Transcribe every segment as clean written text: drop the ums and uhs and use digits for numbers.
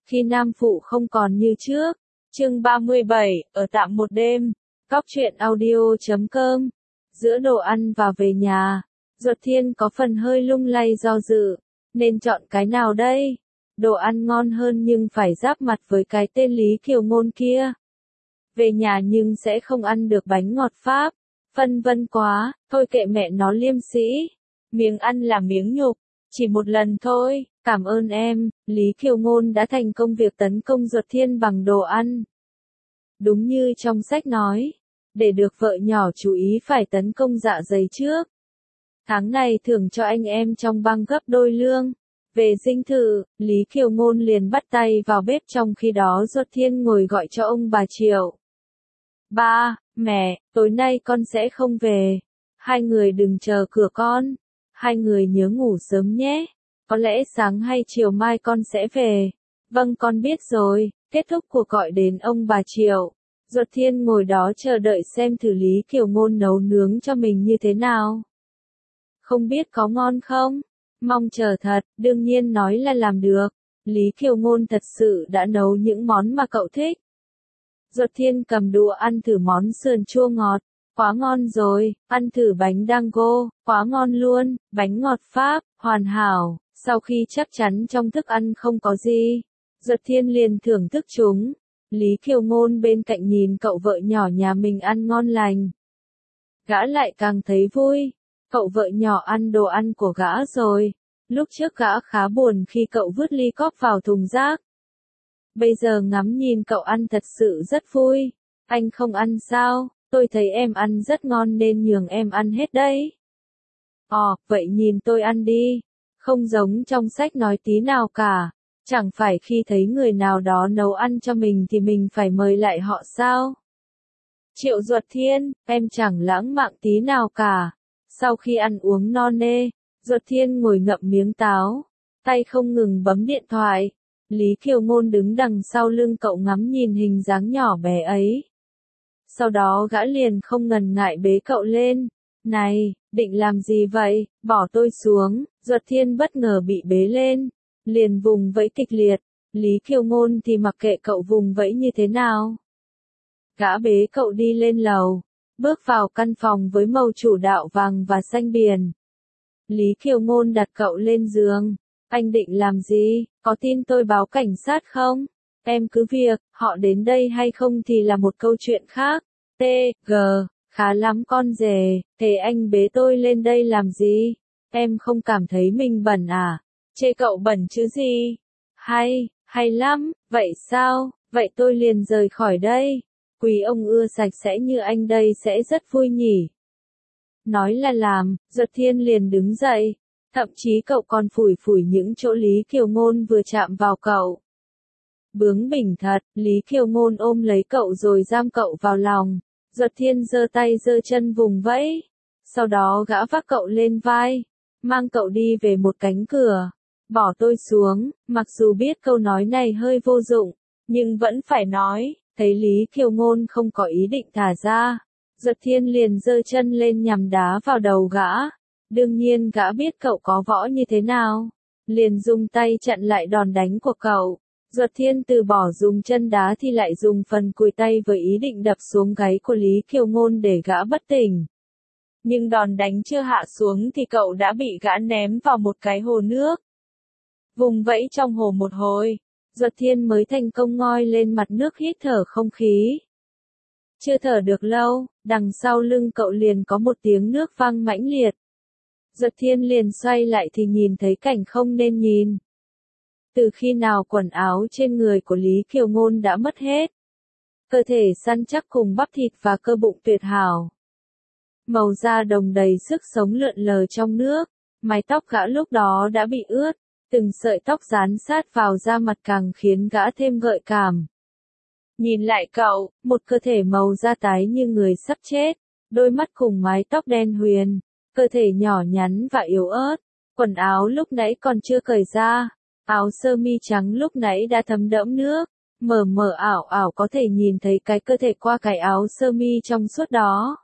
Khi nam phụ không còn như trước. Chương 37, ở tạm một đêm. Góc truyện audio.com. Giữa đồ ăn và về nhà, Duật Thiên có phần hơi lung lay do dự. Nên chọn cái nào đây? Đồ ăn ngon hơn nhưng phải giáp mặt với cái tên Lý Kiều Ngôn kia. Về nhà nhưng sẽ không ăn được bánh ngọt Pháp. Phân vân quá, thôi kệ mẹ nó liêm sĩ. Miếng ăn là miếng nhục, chỉ một lần thôi, cảm ơn em. Lý Kiều Ngôn đã thành công việc tấn công Duật Thiên bằng đồ ăn. Đúng như trong sách nói, để được vợ nhỏ chú ý phải tấn công dạ dày trước. Tháng này thưởng cho anh em trong bang gấp đôi lương. Về dinh thự, Lý Kiều Ngôn liền bắt tay vào bếp, trong khi đó Duật Thiên ngồi gọi cho ông bà Triệu. Ba, mẹ, tối nay con sẽ không về. Hai người đừng chờ cửa con. Hai người nhớ ngủ sớm nhé. Có lẽ sáng hay chiều mai con sẽ về. Vâng, con biết rồi. Kết thúc cuộc gọi đến ông bà Triệu. Duật Thiên ngồi đó chờ đợi xem thử Lý Kiều Ngôn nấu nướng cho mình như thế nào. Không biết có ngon không? Mong chờ thật, đương nhiên nói là làm được. Lý Kiều Ngôn thật sự đã nấu những món mà cậu thích. Duật Thiên cầm đũa ăn thử món sườn chua ngọt. Quá ngon rồi, ăn thử bánh dango, quá ngon luôn, bánh ngọt Pháp, hoàn hảo. Sau khi chắc chắn trong thức ăn không có gì, Duật Thiên liền thưởng thức chúng. Lý Kiều Ngôn bên cạnh nhìn cậu vợ nhỏ nhà mình ăn ngon lành. Gã lại càng thấy vui, cậu vợ nhỏ ăn đồ ăn của gã rồi. Lúc trước gã khá buồn khi cậu vứt ly cốc vào thùng rác. Bây giờ ngắm nhìn cậu ăn thật sự rất vui. Anh không ăn sao? Tôi thấy em ăn rất ngon nên nhường em ăn hết đấy. Vậy nhìn tôi ăn đi. Không giống trong sách nói tí nào cả. Chẳng phải khi thấy người nào đó nấu ăn cho mình thì mình phải mời lại họ sao? Triệu Duật Thiên, em chẳng lãng mạn tí nào cả. Sau khi ăn uống no nê, Duật Thiên ngồi ngậm miếng táo, tay không ngừng bấm điện thoại. Lý Kiều Ngôn đứng đằng sau lưng cậu ngắm nhìn hình dáng nhỏ bé ấy. Sau đó gã liền không ngần ngại bế cậu lên. Này, định làm gì vậy, bỏ tôi xuống. Duật Thiên bất ngờ bị bế lên, liền vùng vẫy kịch liệt. Lý Kiều Ngôn thì mặc kệ cậu vùng vẫy như thế nào. Gã bế cậu đi lên lầu, bước vào căn phòng với màu chủ đạo vàng và xanh biển. Lý Kiều Ngôn đặt cậu lên giường. Anh định làm gì, có tin tôi báo cảnh sát không? Em cứ việc, họ đến đây hay không thì là một câu chuyện khác. T.G. Khá lắm con rể, thế anh bế tôi lên đây làm gì? Em không cảm thấy mình bẩn à? Chê cậu bẩn chứ gì? Hay lắm, vậy sao? Vậy tôi liền rời khỏi đây. Quý ông ưa sạch sẽ như anh đây sẽ rất vui nhỉ. Nói là làm, Duật Thiên liền đứng dậy. Thậm chí cậu còn phủi phủi những chỗ Lý Kiều Ngôn vừa chạm vào cậu. Bướng bỉnh thật, Lý Kiều Ngôn ôm lấy cậu rồi giam cậu vào lòng. Duật Thiên giơ tay giơ chân vùng vẫy. Sau đó gã vác cậu lên vai, mang cậu đi về một cánh cửa. Bỏ tôi xuống, mặc dù biết câu nói này hơi vô dụng, nhưng vẫn phải nói. Thấy Lý Kiều Ngôn không có ý định thả ra, Duật Thiên liền giơ chân lên nhằm đá vào đầu gã. Đương nhiên gã biết cậu có võ như thế nào, liền dùng tay chặn lại đòn đánh của cậu. Duật Thiên từ bỏ dùng chân đá thì lại dùng phần cùi tay với ý định đập xuống gáy của Lý Kiều Ngôn để gã bất tỉnh. Nhưng đòn đánh chưa hạ xuống thì cậu đã bị gã ném vào một cái hồ nước. Vùng vẫy trong hồ một hồi, Duật Thiên mới thành công ngoi lên mặt nước hít thở không khí. Chưa thở được lâu, đằng sau lưng cậu liền có một tiếng nước vang mãnh liệt. Duật Thiên liền xoay lại thì nhìn thấy cảnh không nên nhìn. Từ khi nào quần áo trên người của Lý Kiều Ngôn đã mất hết. Cơ thể săn chắc cùng bắp thịt và cơ bụng tuyệt hảo. Màu da đồng đầy sức sống lượn lờ trong nước. Mái tóc gã lúc đó đã bị ướt. Từng sợi tóc dán sát vào da mặt càng khiến gã thêm gợi cảm. Nhìn lại cậu, một cơ thể màu da tái như người sắp chết. Đôi mắt cùng mái tóc đen huyền. Cơ thể nhỏ nhắn và yếu ớt. Quần áo lúc nãy còn chưa cởi ra. Áo sơ mi trắng lúc nãy đã thấm đẫm nước. Mờ mờ ảo ảo có thể nhìn thấy cái cơ thể qua cái áo sơ mi trong suốt đó.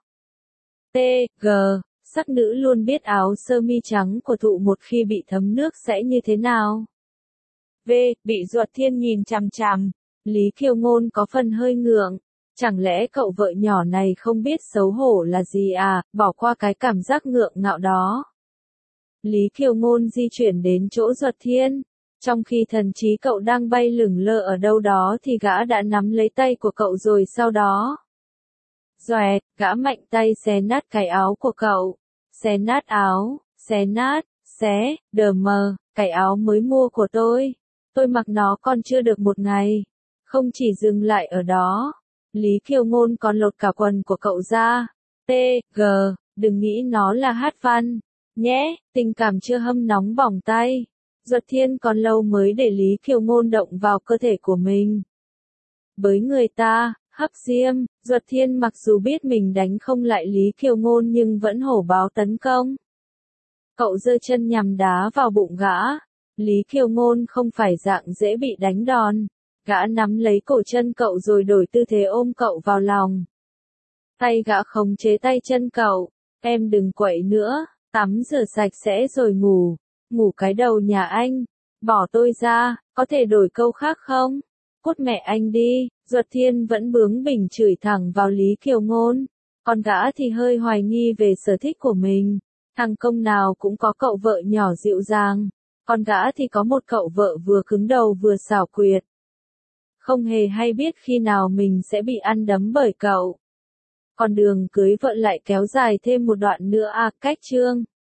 T.G. Sắc nữ luôn biết áo sơ mi trắng của thụ một khi bị thấm nước sẽ như thế nào. V. Bị Duật Thiên nhìn chằm chằm. Lý Kiều Ngôn có phần hơi ngượng. Chẳng lẽ cậu vợ nhỏ này không biết xấu hổ là gì à, bỏ qua cái cảm giác ngượng ngạo đó. Lý Kiều Ngôn di chuyển đến chỗ Duật Thiên. Trong khi thần trí cậu đang bay lửng lơ ở đâu đó thì gã đã nắm lấy tay của cậu rồi sau đó. Doẹt, gã mạnh tay xé nát cái áo của cậu. Xé nát áo, xé nát, xé, đờ mờ, cái áo mới mua của tôi. Tôi mặc nó còn chưa được một ngày. Không chỉ dừng lại ở đó. Lý Kiều Ngôn còn lột cả quần của cậu ra. T.G. Đừng nghĩ nó là hát văn. Nhé, tình cảm chưa hâm nóng bỏng tay. Duật Thiên còn lâu mới để Lý Kiều Ngôn động vào cơ thể của mình. Với người ta, hấp diêm, Duật Thiên mặc dù biết mình đánh không lại Lý Kiều Ngôn nhưng vẫn hổ báo tấn công. Cậu giơ chân nhằm đá vào bụng gã. Lý Kiều Ngôn không phải dạng dễ bị đánh đòn. Gã nắm lấy cổ chân cậu rồi đổi tư thế ôm cậu vào lòng. Tay gã khống chế tay chân cậu. Em đừng quậy nữa, tắm rửa sạch sẽ rồi ngủ. Ngủ cái đầu nhà anh. Bỏ tôi ra, có thể đổi câu khác không? Cút mẹ anh đi. Duật Thiên vẫn bướng bỉnh chửi thẳng vào Lý Kiều Ngôn. Còn gã thì hơi hoài nghi về sở thích của mình. Thằng công nào cũng có cậu vợ nhỏ dịu dàng. Còn gã thì có một cậu vợ vừa cứng đầu vừa xảo quyệt. Không hề hay biết khi nào mình sẽ bị ăn đấm bởi cậu. Còn đường cưới vợ lại kéo dài thêm một đoạn nữa à, cách chương.